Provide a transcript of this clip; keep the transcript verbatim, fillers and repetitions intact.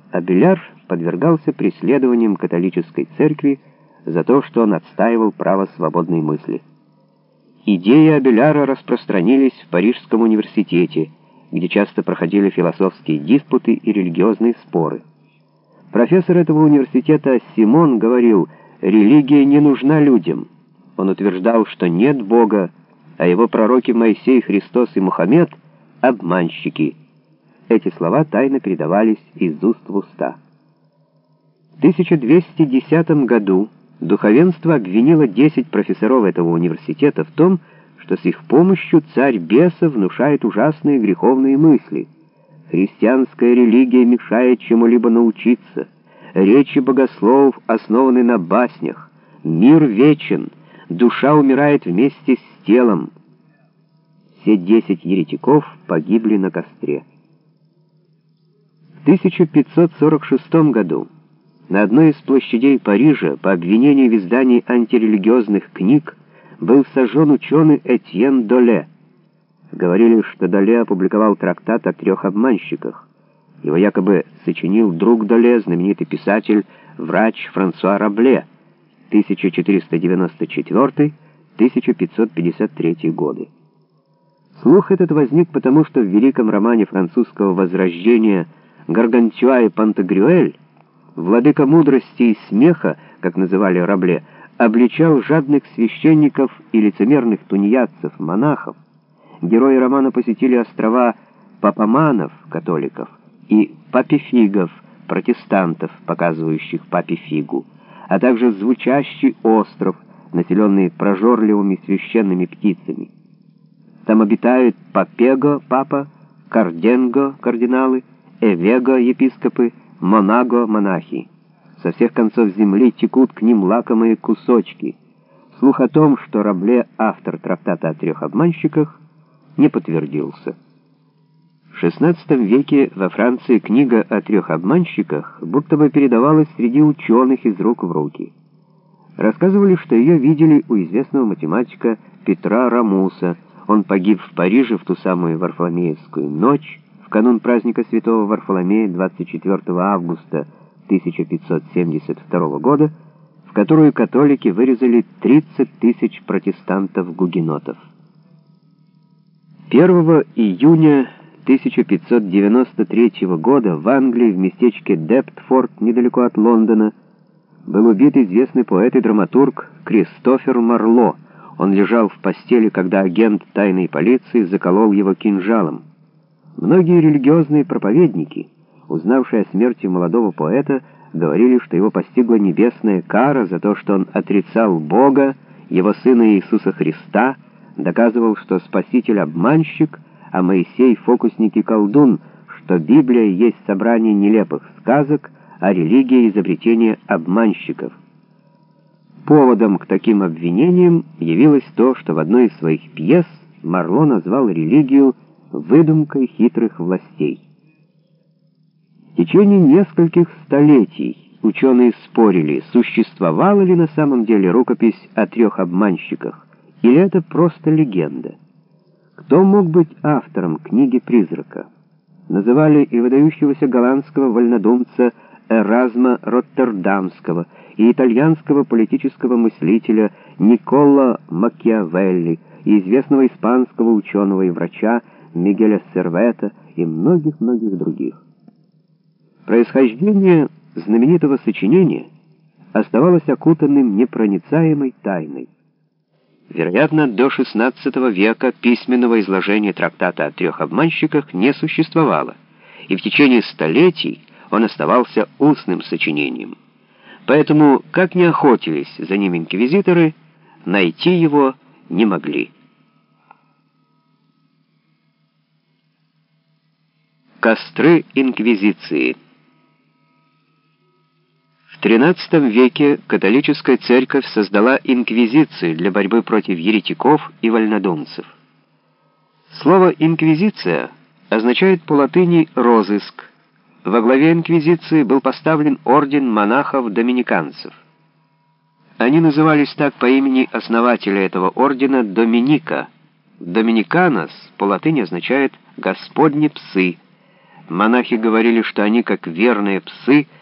Абеляр подвергался преследованиям католической церкви за то, что он отстаивал право свободной мысли. Идеи Абеляра распространились в Парижском университете, где часто проходили философские диспуты и религиозные споры. Профессор этого университета Симон говорил: «Религия не нужна людям». Он утверждал, что нет Бога, а его пророки Моисей, Христос и Мухаммед — обманщики. Эти слова тайно передавались из уст в уста. В тысяча двести десятом году духовенство обвинило десять профессоров этого университета в том, что с их помощью царь бесов внушает ужасные греховные мысли. Христианская религия мешает чему-либо научиться. Речи богословов основаны на баснях. Мир вечен. Душа умирает вместе с телом. Все десять еретиков погибли на костре. В тысяча пятьсот сорок шестом году на одной из площадей Парижа по обвинению в издании антирелигиозных книг был сожжен ученый Этьен Доле. Говорили, что Доле опубликовал трактат о трех обманщиках. Его якобы сочинил друг Доле, знаменитый писатель, врач Франсуа Рабле, тысяча четыреста девяносто четвёртый — тысяча пятьсот пятьдесят третий годы. Слух этот возник потому, что в великом романе французского возрождения «Гаргантюа и Пантагрюэль» владыка мудрости и смеха, как называли Рабле, обличал жадных священников и лицемерных тунеядцев, монахов. Герои романа посетили острова папоманов, католиков, и папифигов, протестантов, показывающих папе фигу, а также звучащий остров, населенный прожорливыми священными птицами. Там обитают Папего, папа, Карденго, кардиналы, Эвего, епископы, Монаго, монахи. Со всех концов земли текут к ним лакомые кусочки. Слух о том, что Рабле — автор трактата о трех обманщиках, не подтвердился. В шестнадцатом веке во Франции книга о трех обманщиках будто бы передавалась среди ученых из рук в руки. Рассказывали, что ее видели у известного математика Петра Рамуса. Он погиб в Париже в ту самую Варфоломеевскую ночь, в канун праздника святого Варфоломея двадцать четвёртого августа тысяча пятьсот семьдесят второго года, в которую католики вырезали тридцать тысяч протестантов-гугенотов. первого июня тысяча пятьсот девяносто третьего года в Англии, в местечке Дептфорд, недалеко от Лондона, был убит известный поэт и драматург Кристофер Марло. Он лежал в постели, когда агент тайной полиции заколол его кинжалом. Многие религиозные проповедники, узнавшие о смерти молодого поэта, говорили, что его постигла небесная кара за то, что он отрицал Бога, его Сына Иисуса Христа, доказывал, что Спаситель — обманщик, а Моисей — фокусник и колдун, что Библия есть собрание нелепых сказок, а религия — изобретение обманщиков. Поводом к таким обвинениям явилось то, что в одной из своих пьес Марло назвал религию выдумкой хитрых властей. В течение нескольких столетий ученые спорили, существовала ли на самом деле рукопись о трех обманщиках, или это просто легенда. Кто мог быть автором книги «Призрака»? Называли и выдающегося голландского вольнодумца Эразма Роттердамского, и итальянского политического мыслителя Никколо Макиавелли, и известного испанского ученого и врача Мигеля Сервета, и многих-многих других. Происхождение знаменитого сочинения оставалось окутанным непроницаемой тайной. Вероятно, до шестнадцатого века письменного изложения трактата о трех обманщиках не существовало, и в течение столетий он оставался устным сочинением. Поэтому, как ни охотились за ним инквизиторы, найти его не могли. Костры инквизиции. В тринадцатом веке католическая церковь создала инквизицию для борьбы против еретиков и вольнодумцев. Слово «инквизиция» означает по латыни «розыск». Во главе инквизиции был поставлен орден монахов-доминиканцев. Они назывались так по имени основателя этого ордена Доминика. Доминиканос по латыни означает «господни псы». Монахи говорили, что они, как верные псы,